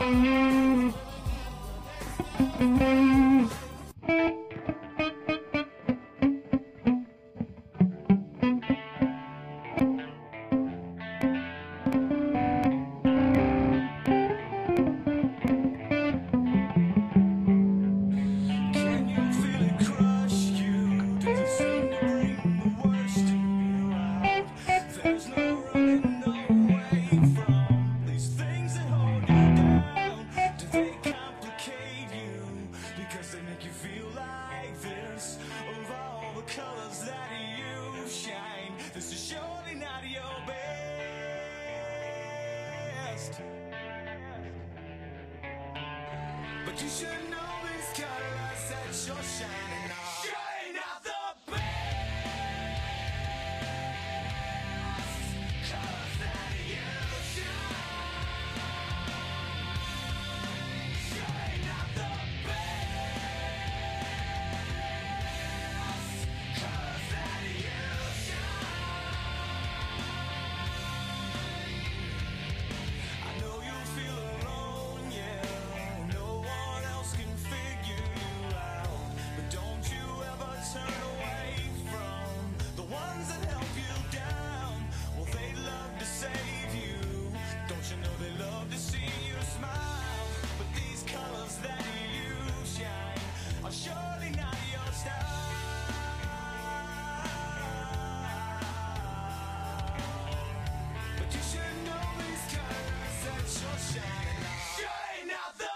But you should know these colors that you're shining on. Shine out the best colors that you shine. Shine out the best colors that you shine. I know you feel alone, yeah. Turn away from the ones that help you down. Well, they love to save you. Don't you know they love to see you smile? But these colors that you shine are surely not your style. But you should know these colors that you're shining on. Shine out the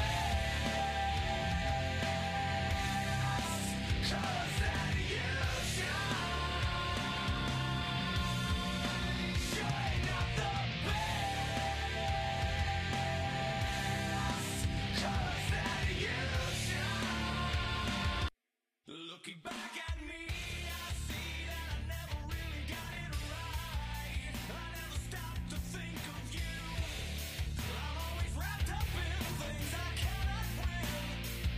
looking back at me, I see that I never really got it right. I never stopped to think of you. I'm always wrapped up in things I cannot win.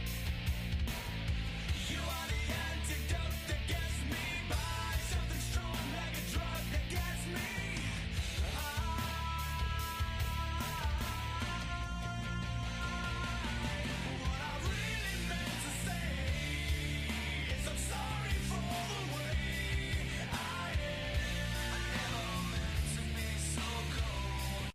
You are the antidote that gets me by, something strong like a drug that gets me high. What I really meant to say, I'm sorry for the way I never meant to be so cold.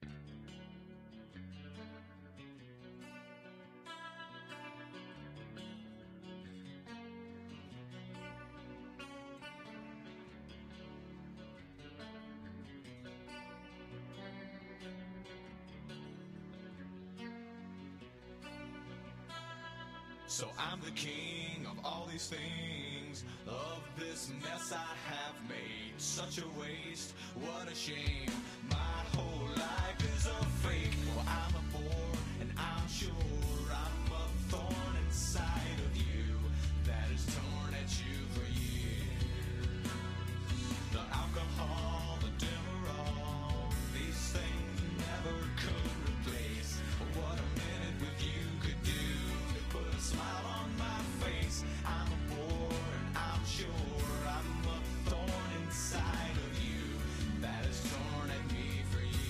So I'm the king of all these things, of this mess I have made. Such a waste, what a shame. My whole life is a fake. Well, I'm a bore, and I'm sure I'm a thorn inside of you that has torn at you for years. The alcohol, the Demerol, these things never could replace what a minute with you could do. Put a smile on my face. I'm a bore, and I'm sure I'm a thorn inside of you that has torn at me for years.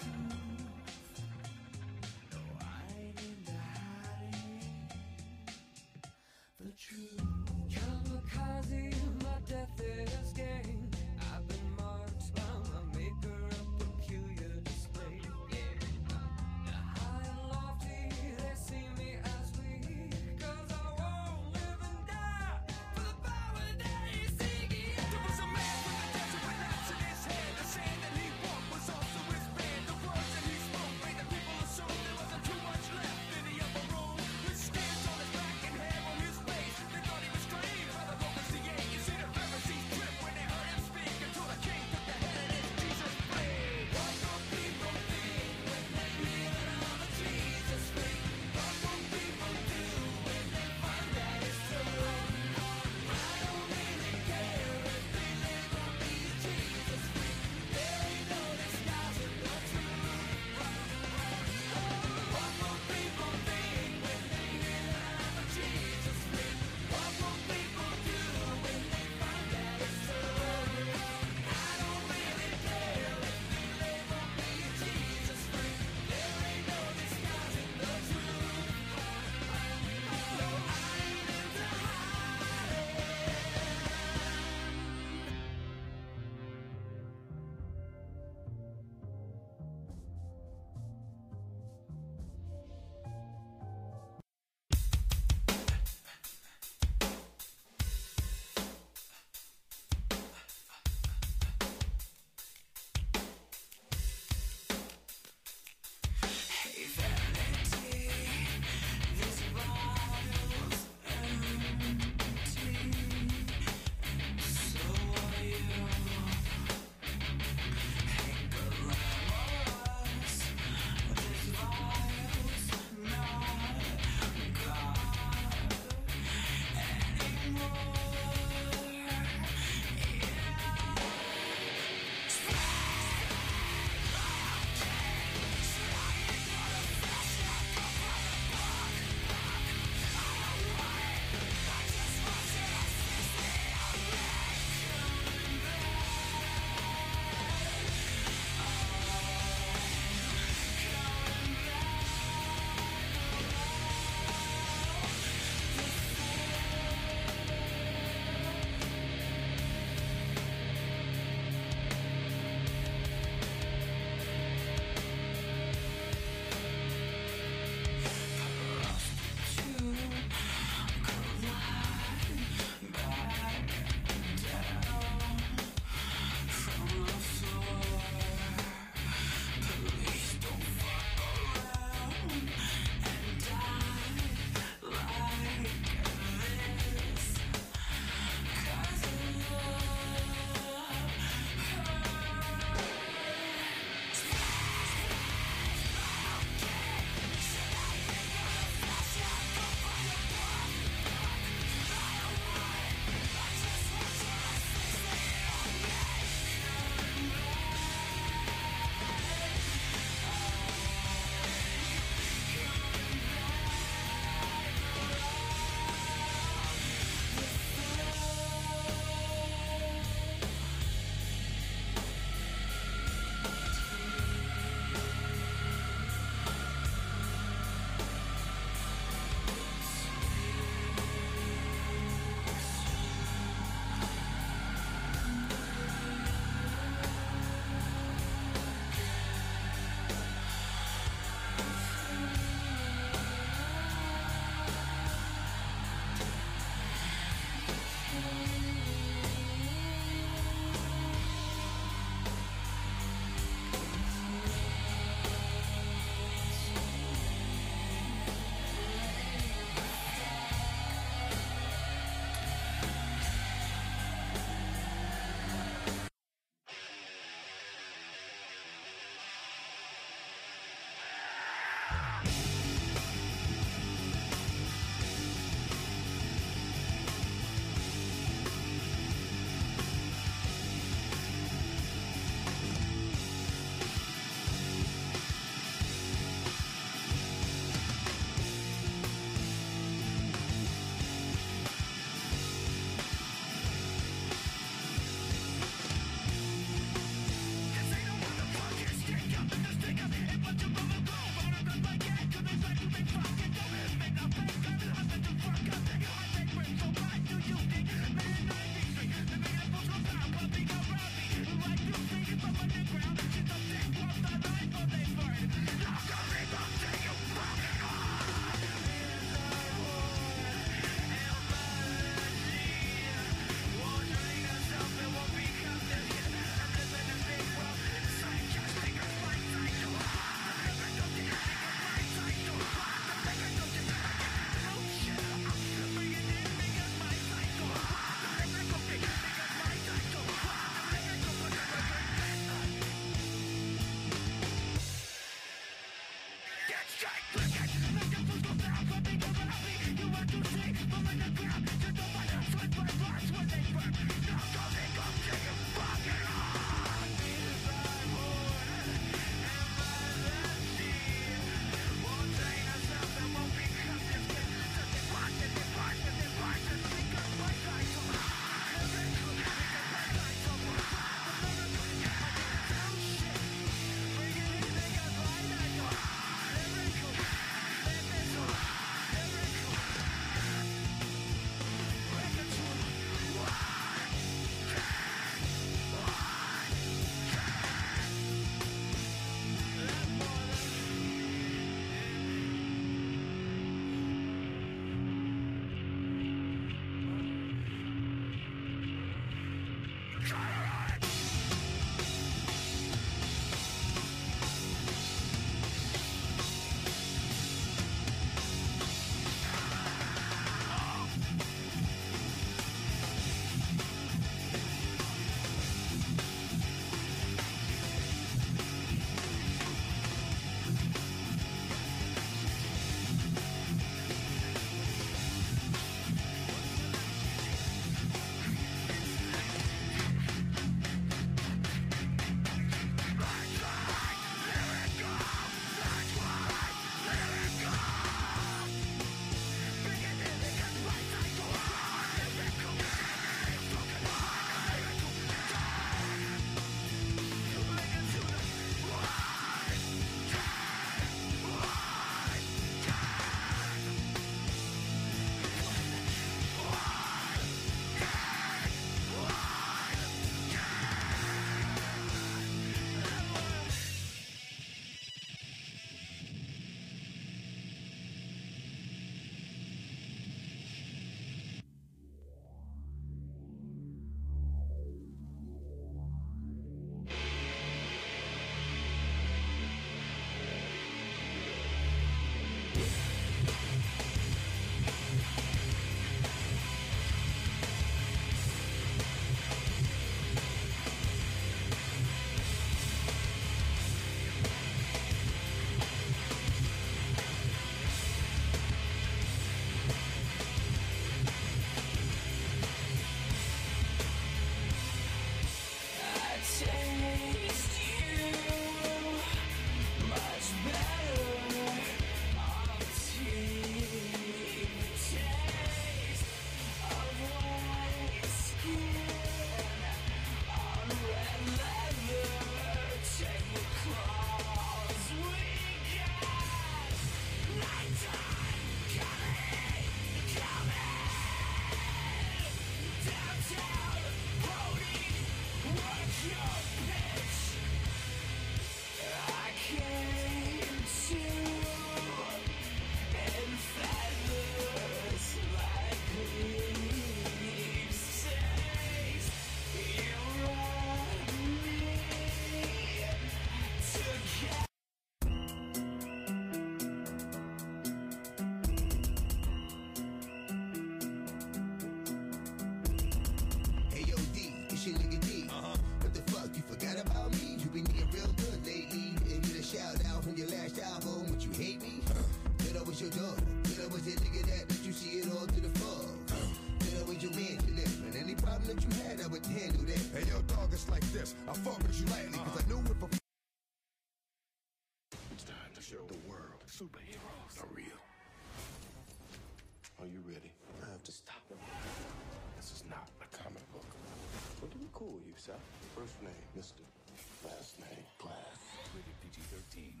Superheroes are real. Are you ready? I have to stop him. This is not a comic book. What do we call you, sir? First name, Mr. Last name, Glass. Rated PG-13.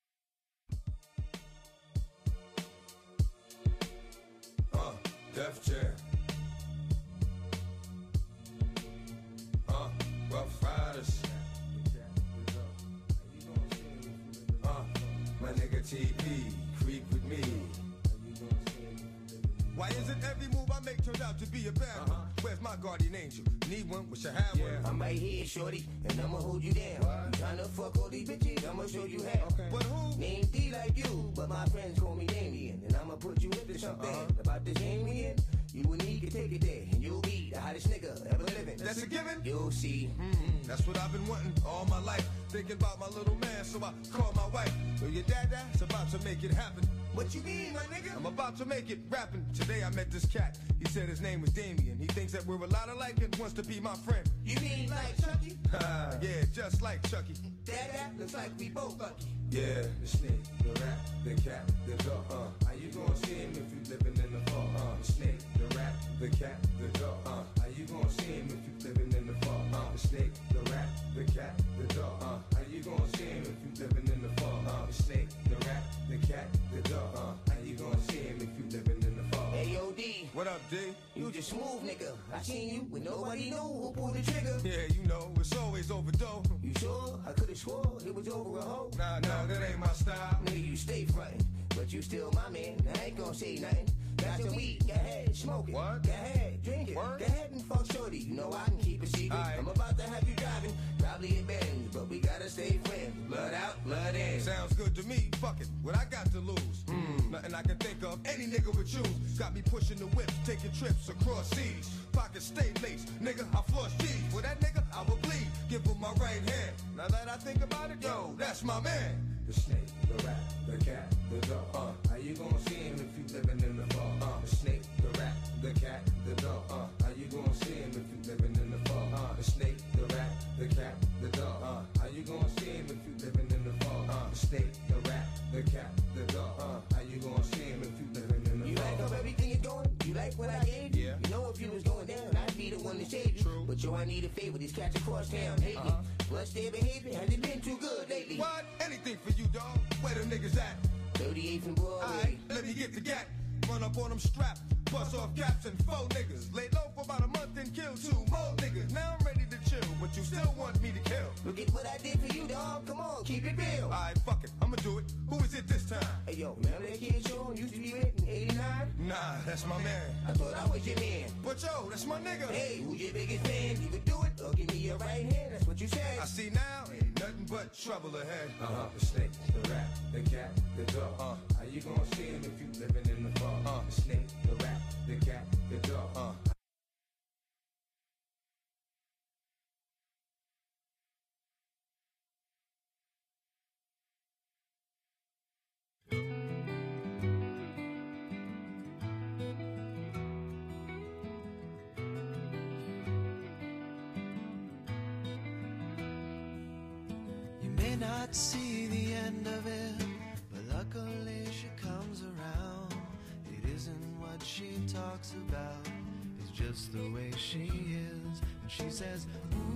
Def Jam. Rough Riders. My nigga TP, creep with me. Why is it every move I make turns out to be a bad one? Where's my guardian angel? Need one? Wish I had one. I'm right here, shorty, and I'ma hold you down. You tryna fuck all these bitches, I'ma show you how. But who? Name D like you, but my friends call me Damien. And I'ma put you into something about this game we in. You and me can take it there, and you'll be the hottest nigga ever living. That's a given? You'll see. That's what I've been wanting all my life. Thinking about my little man, so I call my wife. Well, your dad's about to make it happen. What you mean, my nigga? I'm about to make it rapping. Today I met this cat. He said his name was Damien. He thinks that we're a lot alike and wants to be my friend. You mean like Chucky? Yeah, just like Chucky. Dada looks like we both lucky. Yeah, the snake, the rat, the cat, the dog. How you gonna see him if you living in the fall? The snake, the rat, the cat, the dog. How you gonna see him if you living in the fall? The snake, the rat, the cat, the dog. How you gonna see him if you living in the fall? The snake, the rat, the cat, the dog. How you gonna see him if you living in the fall? Hey, yo, D. What up, D? You just smooth, nigga. I seen you when nobody knew who pulled the trigger. Yeah, you know, it's always overdose. You sure? I could've swore it was over a hoe. Nah, that ain't my style. Nigga, you stay frontin', but you still my man. I ain't gon' say nothing. Got some weed, go ahead, smoke it. What? Go ahead, drink it. Word? Go ahead and fuck shorty. You know I can keep a secret. Aight. I'm about to have you driving, probably a Benz, but we gotta stay friends. Blood out, blood in. Sounds good to me, fuck it, what I got to lose? Nothing I can think of, any nigga would choose. Got me pushing the whip, taking trips across seas. Pockets stay laced, nigga, I floss G's. For that nigga, I will bleed, give him my right hand. Now that I think about it, yo, that's my man. The snake, the rat, the cat, the dog. How you gonna see him if you living in the fall? The snake, the rat, the cat, the dog. How you gonna see him if you living in the fall? The snake, the rat, the cat, the dog. How you gonna see him if you living in the fall? The snake, the rat, the cat, the dog. How you gonna see him if you living in the You fall? like how everything is going? You like what I gave you? Yeah. You know if you was going down, I'd be the one to save you. True. But yo, I need a favor. These cats across town hate me. Plus their behavior hasn't been too good lately. What? Anything for you, dog. Where them niggas at? 38th and Broadway. Alright, let me get the gat. Run up on them strapped. Bust off caps and 4 niggas. Lay low for about a month and kill 2 more niggas. Now I'm ready to chill, but you still want me to kill. Look at what I did for you, dog. Come on, keep it real. Alright, fuck it, I'ma do it. Who is it this time? Hey, yo, remember that kid Sean used to be lit in 89? Nah, that's my man. I thought I was your man. But yo, that's my nigga. Hey, who's your biggest fan? You could do it or give me your right hand. That's what you said. I see now, ain't nothing but trouble ahead. The snake, the rat, the cat, the dog. How you gonna see him if you living in the fall? The snake, the rat, the cat, the dog. You may not see the end of it, but luckily she comes around. It isn't what she talks about, it's just the way she is. And she says, ooh,